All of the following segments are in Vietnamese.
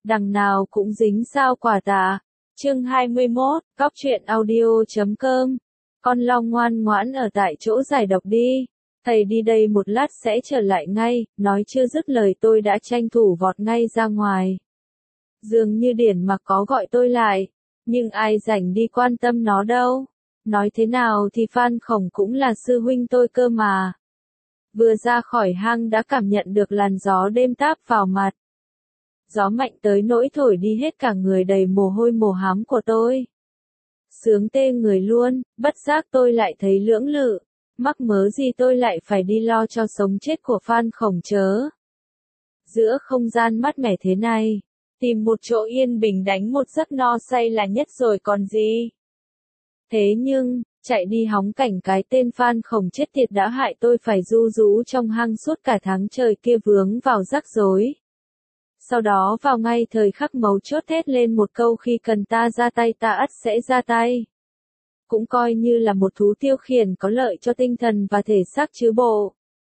đằng nào cũng dính sao quả tà. Chương 21, Cóc truyện audio.com. Con long ngoan ngoãn ở tại chỗ giải độc đi. Thầy đi đây một lát sẽ trở lại ngay, nói chưa dứt lời tôi đã tranh thủ vọt ngay ra ngoài. Dường như Điển Mặc có gọi tôi lại, nhưng ai rảnh đi quan tâm nó đâu. Nói thế nào thì Phan Khổng cũng là sư huynh tôi cơ mà. Vừa ra khỏi hang đã cảm nhận được làn gió đêm táp vào mặt. Gió mạnh tới nỗi thổi đi hết cả người đầy mồ hôi mồ hám của tôi. Sướng tê người luôn, bất giác tôi lại thấy lưỡng lự. Mắc mớ gì tôi lại phải đi lo cho sống chết của Phan Khổng chớ. Giữa không gian mát mẻ thế này, tìm một chỗ yên bình đánh một giấc no say là nhất rồi còn gì. Thế nhưng, chạy đi hóng cảnh cái tên Phan Khổng chết tiệt đã hại tôi phải ru rú trong hang suốt cả tháng trời kia vướng vào rắc rối. Sau đó vào ngay thời khắc mấu chốt thét lên một câu khi cần ta ra tay ta ắt sẽ ra tay. Cũng coi như là một thú tiêu khiển có lợi cho tinh thần và thể xác chứ bộ.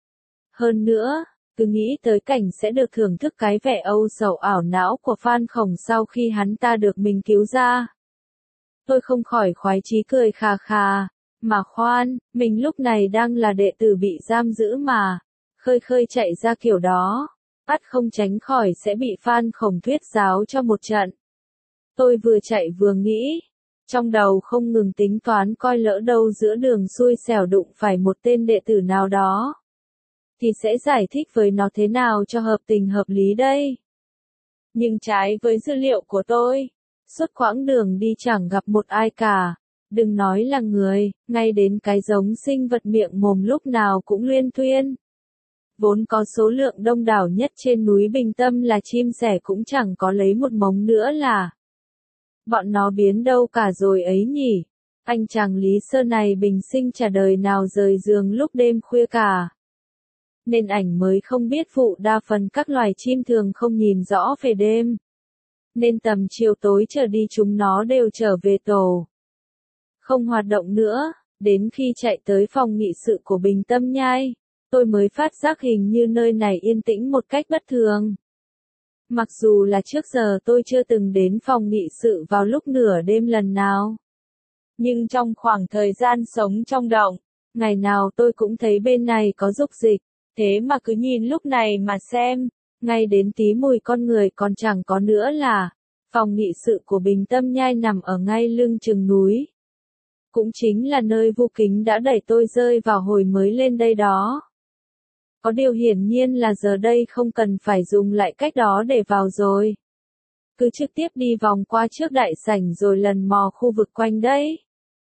Hơn nữa, cứ nghĩ tới cảnh sẽ được thưởng thức cái vẻ âu sầu ảo não của Phan Khổng sau khi hắn ta được mình cứu ra. Tôi không khỏi khoái chí cười khà khà, mà khoan, mình lúc này đang là đệ tử bị giam giữ mà, khơi khơi chạy ra kiểu đó, ắt không tránh khỏi sẽ bị Phan Khổng thuyết giáo cho một trận. Tôi vừa chạy vừa nghĩ, trong đầu không ngừng tính toán coi lỡ đâu giữa đường xui xẻo đụng phải một tên đệ tử nào đó, thì sẽ giải thích với nó thế nào cho hợp tình hợp lý đây. Nhưng trái với dữ liệu của tôi, suốt quãng đường đi chẳng gặp một ai cả, đừng nói là người, ngay đến cái giống sinh vật miệng mồm lúc nào cũng luyên thuyên. Vốn có số lượng đông đảo nhất trên núi Bình Tâm là chim sẻ cũng chẳng có lấy một mống nữa là. Bọn nó biến đâu cả rồi ấy nhỉ? Anh chàng Lý Sơ này bình sinh chả đời nào rời giường lúc đêm khuya cả. Nên ảnh mới không biết vụ đa phần các loài chim thường không nhìn rõ về đêm. Nên tầm chiều tối trở đi chúng nó đều trở về tổ. Không hoạt động nữa, đến khi chạy tới phòng nghị sự của Bình Tâm Nhai, tôi mới phát giác hình như nơi này yên tĩnh một cách bất thường. Mặc dù là trước giờ tôi chưa từng đến phòng nghị sự vào lúc nửa đêm lần nào. Nhưng trong khoảng thời gian sống trong động, ngày nào tôi cũng thấy bên này có dục dịch, thế mà cứ nhìn lúc này mà xem, ngay đến tí mùi con người còn chẳng có nữa là, phòng nghị sự của Bình Tâm Nhai nằm ở ngay lưng chừng núi. Cũng chính là nơi Vu Kính đã đẩy tôi rơi vào hồi mới lên đây đó. Có điều hiển nhiên là giờ đây không cần phải dùng lại cách đó để vào rồi. Cứ trực tiếp đi vòng qua trước đại sảnh rồi lần mò khu vực quanh đấy.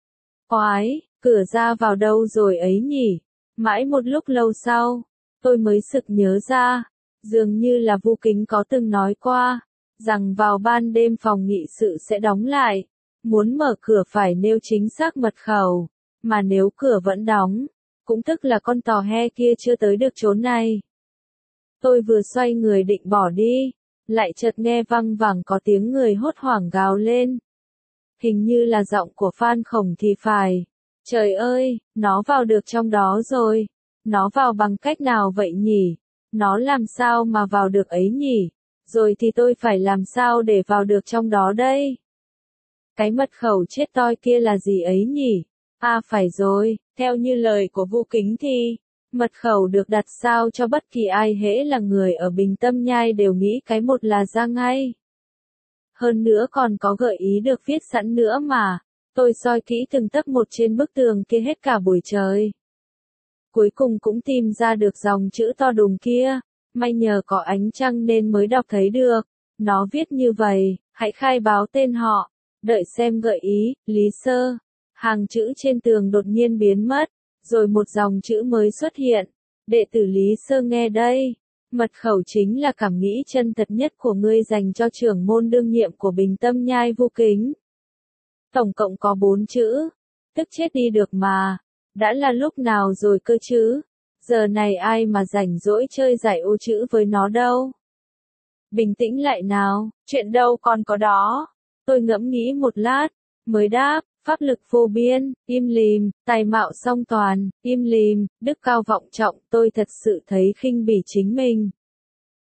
Oái, cửa ra vào đâu rồi ấy nhỉ? Mãi một lúc lâu sau, tôi mới sực nhớ ra, dường như là Vu Kính có từng nói qua, rằng vào ban đêm phòng nghị sự sẽ đóng lại, muốn mở cửa phải nêu chính xác mật khẩu, mà nếu cửa vẫn đóng, cũng tức là con tò he kia chưa tới được chốn này. Tôi vừa xoay người định bỏ đi, lại chợt nghe văng vẳng có tiếng người hốt hoảng gào lên. Hình như là giọng của Phan Khổng thì phải. Trời ơi, nó vào được trong đó rồi. Nó vào bằng cách nào vậy nhỉ? Nó làm sao mà vào được ấy nhỉ? Rồi thì tôi phải làm sao để vào được trong đó đây? Cái mật khẩu chết toi kia là gì ấy nhỉ? À phải rồi, theo như lời của Vu Kính thì, mật khẩu được đặt sao cho bất kỳ ai hễ là người ở Bình Tâm Nhai đều nghĩ cái một là ra ngay. Hơn nữa còn có gợi ý được viết sẵn nữa mà, tôi soi kỹ từng tấc một trên bức tường kia hết cả buổi trời. Cuối cùng cũng tìm ra được dòng chữ to đùng kia, may nhờ có ánh trăng nên mới đọc thấy được. Nó viết như vậy, hãy khai báo tên họ, đợi xem gợi ý, Lý Sơ. Hàng chữ trên tường đột nhiên biến mất, rồi một dòng chữ mới xuất hiện. Đệ tử Lý Sơ nghe đây. Mật khẩu chính là cảm nghĩ chân thật nhất của ngươi dành cho trưởng môn đương nhiệm của Bình Tâm Nhai Vu Kính. Tổng cộng có 4 chữ. Tức chết đi được mà. Đã là lúc nào rồi cơ chứ? Giờ này ai mà rảnh rỗi chơi giải ô chữ với nó đâu? Bình tĩnh lại nào, chuyện đâu còn có đó. Tôi ngẫm nghĩ một lát, mới đáp. Pháp lực vô biên, im lìm, tài mạo song toàn, im lìm, đức cao vọng trọng, tôi thật sự thấy khinh bỉ chính mình.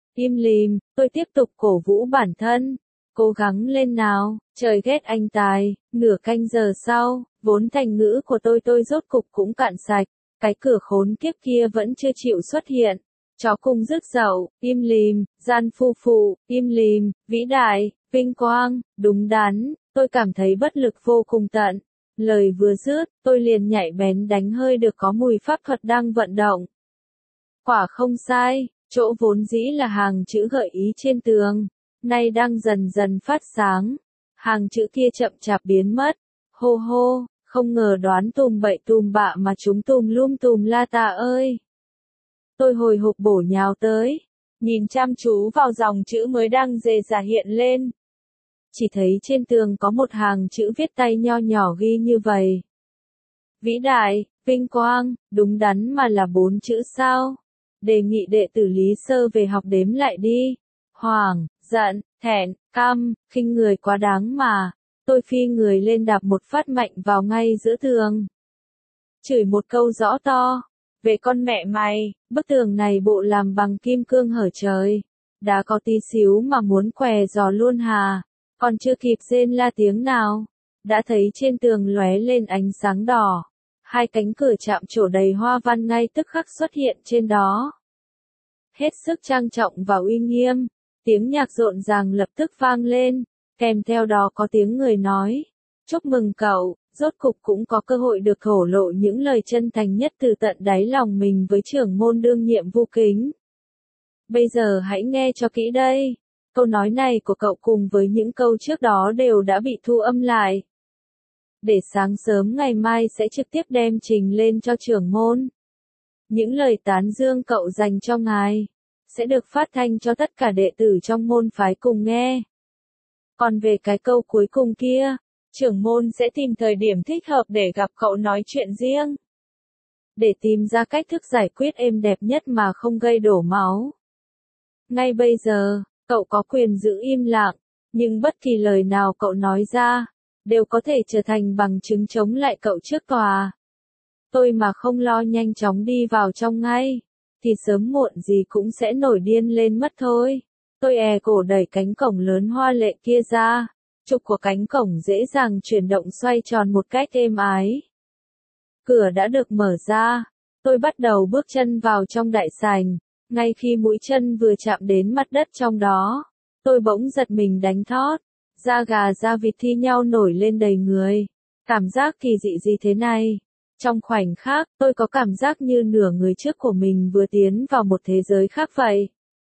Im lìm, tôi tiếp tục cổ vũ bản thân. Cố gắng lên nào, trời ghét anh tài. Nửa canh giờ sau, vốn thành ngữ của tôi rốt cục cũng cạn sạch. Cái cửa khốn kiếp kia vẫn chưa chịu xuất hiện. Chó cùng rứt dậu, im lìm, gian phu phụ, im lìm, vĩ đại, vinh quang, đúng đắn. Tôi cảm thấy bất lực vô cùng tận. Lời vừa dứt, tôi liền nhạy bén đánh hơi được có mùi pháp thuật đang vận động. Quả không sai, chỗ vốn dĩ là hàng chữ gợi ý trên tường, nay đang dần dần phát sáng. Hàng chữ kia chậm chạp biến mất. Hô hô, không ngờ đoán tùm bậy tùm bạ mà chúng tùm lum tùm la ta ơi. Tôi hồi hộp bổ nhào tới, nhìn chăm chú vào dòng chữ mới đang dề dả hiện lên. Chỉ thấy trên tường có một hàng chữ viết tay nho nhỏ ghi như vậy. Vĩ đại, vinh quang, đúng đắn mà là 4 chữ sao. Đề nghị đệ tử Lý Sơ về học đếm lại đi. Hoảng, giận, thẹn, căm, khinh người quá đáng mà. Tôi phi người lên đạp một phát mạnh vào ngay giữa tường. Chửi một câu rõ to. Về con mẹ mày, bức tường này bộ làm bằng kim cương hở trời. Đã có tí xíu mà muốn què giò luôn hà. Còn chưa kịp rên la tiếng nào. Đã thấy trên tường lóe lên ánh sáng đỏ. 2 cánh cửa chạm trổ đầy hoa văn ngay tức khắc xuất hiện trên đó. Hết sức trang trọng và uy nghiêm. Tiếng nhạc rộn ràng lập tức vang lên. Kèm theo đó có tiếng người nói. Chúc mừng cậu, rốt cục cũng có cơ hội được thổ lộ những lời chân thành nhất từ tận đáy lòng mình với trưởng môn đương nhiệm Vu Kính. Bây giờ hãy nghe cho kỹ đây. Câu nói này của cậu cùng với những câu trước đó đều đã bị thu âm lại. Để sáng sớm ngày mai sẽ trực tiếp đem trình lên cho trưởng môn. Những lời tán dương cậu dành cho ngài sẽ được phát thanh cho tất cả đệ tử trong môn phái cùng nghe. Còn về cái câu cuối cùng kia, trưởng môn sẽ tìm thời điểm thích hợp để gặp cậu nói chuyện riêng. Để tìm ra cách thức giải quyết êm đẹp nhất mà không gây đổ máu. Ngay bây giờ, cậu có quyền giữ im lặng, nhưng bất kỳ lời nào cậu nói ra, đều có thể trở thành bằng chứng chống lại cậu trước tòa. Tôi mà không lo nhanh chóng đi vào trong ngay, thì sớm muộn gì cũng sẽ nổi điên lên mất thôi. Tôi cổ đẩy cánh cổng lớn hoa lệ kia ra, trục của cánh cổng dễ dàng chuyển động xoay tròn một cách êm ái. Cửa đã được mở ra, tôi bắt đầu bước chân vào trong đại sảnh, ngay khi mũi chân vừa chạm đến mặt đất trong đó, tôi bỗng giật mình đánh thót, da gà da vịt thi nhau nổi lên đầy người. Cảm giác kỳ dị gì thế này? Trong khoảnh khắc, tôi có cảm giác như nửa người trước của mình vừa tiến vào một thế giới khác vậy.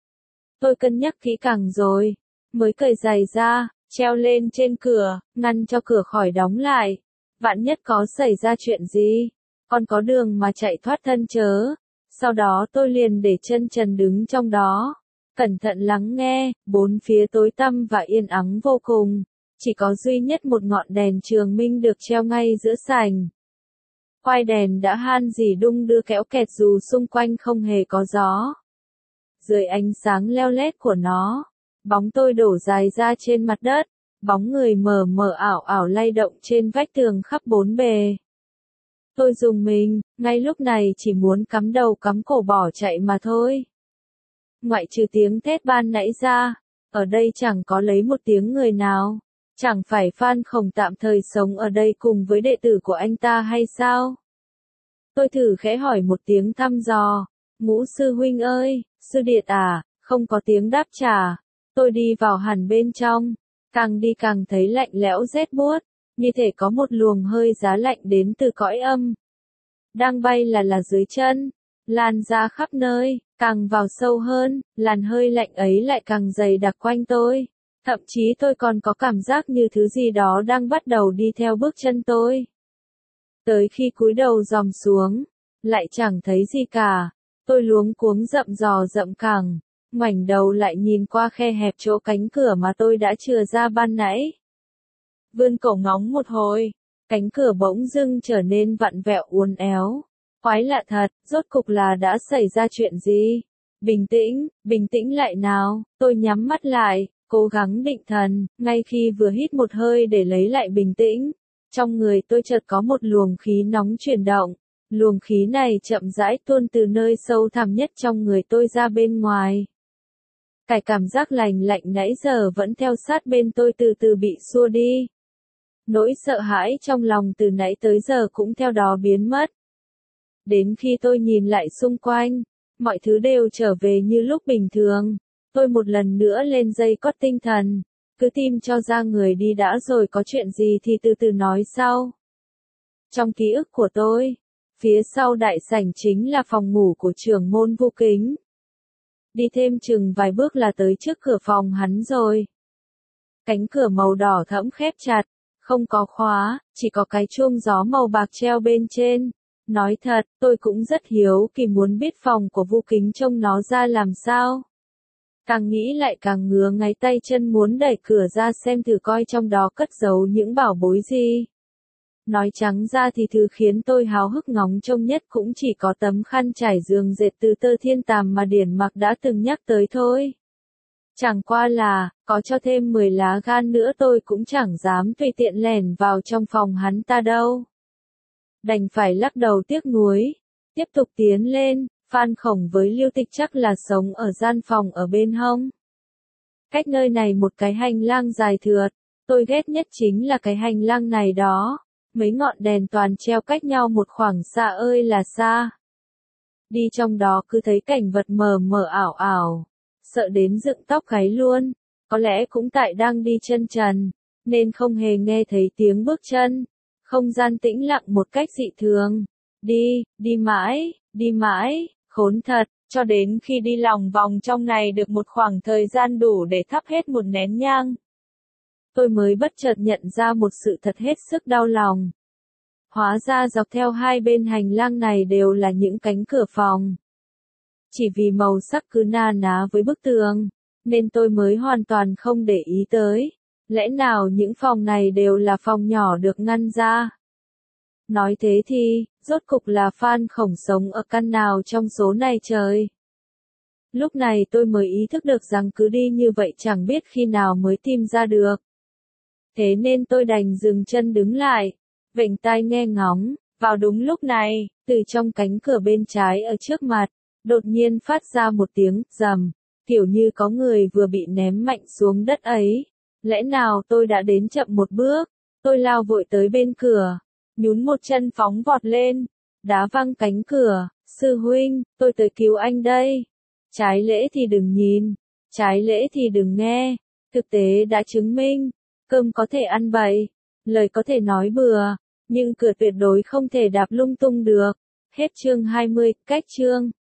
Tôi cân nhắc kỹ càng rồi, mới cởi giày ra, treo lên trên cửa, ngăn cho cửa khỏi đóng lại. Vạn nhất có xảy ra chuyện gì, còn có đường mà chạy thoát thân chớ. Sau đó tôi liền để chân trần đứng trong đó, cẩn thận lắng nghe, bốn phía tối tăm và yên ắng vô cùng, chỉ có duy nhất một ngọn đèn trường minh được treo ngay giữa sảnh. Quai đèn đã han rỉ đung đưa kéo kẹt dù xung quanh không hề có gió. Dưới ánh sáng leo lét của nó, bóng tôi đổ dài ra trên mặt đất, bóng người mờ mờ ảo ảo lay động trên vách tường khắp bốn bề. Tôi rùng mình, ngay lúc này chỉ muốn cắm đầu cắm cổ bỏ chạy mà thôi. Ngoại trừ tiếng thét ban nãy ra, ở đây chẳng có lấy một tiếng người nào. Chẳng phải Phan Khổng tạm thời sống ở đây cùng với đệ tử của anh ta hay sao? Tôi thử khẽ hỏi một tiếng thăm dò. Ngũ sư huynh ơi, sư điệt à, không có tiếng đáp trả. Tôi đi vào hẳn bên trong, càng đi càng thấy lạnh lẽo rét buốt, như thể có một luồng hơi giá lạnh đến từ cõi âm. Đang bay là dưới chân, lan ra khắp nơi, càng vào sâu hơn, làn hơi lạnh ấy lại càng dày đặc quanh tôi. Thậm chí tôi còn có cảm giác như thứ gì đó đang bắt đầu đi theo bước chân tôi. Tới khi cúi đầu dòm xuống, lại chẳng thấy gì cả. Tôi luống cuống rậm rò rậm cẳng, ngoảnh đầu lại nhìn qua khe hẹp chỗ cánh cửa mà tôi đã chừa ra ban nãy. Vươn cổ ngóng một hồi, cánh cửa bỗng dưng trở nên vặn vẹo uốn éo. Quái lạ thật, rốt cục là đã xảy ra chuyện gì? Bình tĩnh lại nào, tôi nhắm mắt lại, cố gắng định thần, ngay khi vừa hít một hơi để lấy lại bình tĩnh. Trong người tôi chợt có một luồng khí nóng chuyển động. Luồng khí này chậm rãi tuôn từ nơi sâu thẳm nhất trong người tôi ra bên ngoài. Cái cảm giác lành lạnh nãy giờ vẫn theo sát bên tôi từ từ bị xua đi. Nỗi sợ hãi trong lòng từ nãy tới giờ cũng theo đó biến mất. Đến khi tôi nhìn lại xung quanh, mọi thứ đều trở về như lúc bình thường. Tôi một lần nữa lên dây cót tinh thần, cứ tìm cho ra người đi đã rồi có chuyện gì thì từ từ nói sau. Trong ký ức của tôi, phía sau đại sảnh chính là phòng ngủ của trưởng môn Vu Kính. Đi thêm chừng vài bước là tới trước cửa phòng hắn rồi. Cánh cửa màu đỏ thẫm khép chặt, không có khóa, chỉ có cái chuông gió màu bạc treo bên trên. Nói thật, tôi cũng rất hiếu kỳ muốn biết phòng của Vu Kính trông nó ra làm sao. Càng nghĩ lại càng ngứa ngáy tay chân muốn đẩy cửa ra xem thử coi trong đó cất giấu những bảo bối gì. Nói trắng ra thì thứ khiến tôi háo hức ngóng trông nhất cũng chỉ có tấm khăn trải giường dệt từ tơ thiên tàm mà Điển Mặc đã từng nhắc tới thôi. Chẳng qua là, có cho thêm 10 lá gan nữa tôi cũng chẳng dám tùy tiện lẻn vào trong phòng hắn ta đâu. Đành phải lắc đầu tiếc nuối, tiếp tục tiến lên. Phan Khổng với Lưu Tịch chắc là sống ở gian phòng ở bên hông. Cách nơi này một cái hành lang dài thượt, tôi ghét nhất chính là cái hành lang này đó. Mấy ngọn đèn toàn treo cách nhau một khoảng xa ơi là xa. Đi trong đó cứ thấy cảnh vật mờ mờ ảo ảo, sợ đến dựng tóc gáy luôn. Có lẽ cũng tại đang đi chân trần, nên không hề nghe thấy tiếng bước chân. Không gian tĩnh lặng một cách dị thường. Đi mãi, khốn thật, cho đến khi đi lòng vòng trong này được một khoảng thời gian đủ để thắp hết một nén nhang. Tôi mới bất chợt nhận ra một sự thật hết sức đau lòng. Hóa ra dọc theo hai bên hành lang này đều là những cánh cửa phòng. Chỉ vì màu sắc cứ na ná với bức tường, nên tôi mới hoàn toàn không để ý tới. Lẽ nào những phòng này đều là phòng nhỏ được ngăn ra? Nói thế thì, rốt cục là Phan Khổng sống ở căn nào trong số này trời? Lúc này tôi mới ý thức được rằng cứ đi như vậy chẳng biết khi nào mới tìm ra được. Thế nên tôi đành dừng chân đứng lại, vểnh tai nghe ngóng. Vào đúng lúc này, từ trong cánh cửa bên trái ở trước mặt, đột nhiên phát ra một tiếng rầm, kiểu như có người vừa bị ném mạnh xuống đất ấy. Lẽ nào tôi đã đến chậm một bước? Tôi lao vội tới bên cửa, nhún một chân phóng vọt lên, đá văng cánh cửa. Sư huynh, tôi tới cứu anh đây. Trái lễ thì đừng nhìn, trái lễ thì đừng nghe. Thực tế đã chứng minh, cơm có thể ăn bậy, lời có thể nói bừa, nhưng cửa tuyệt đối không thể đạp lung tung được. Hết chương 20, cách chương.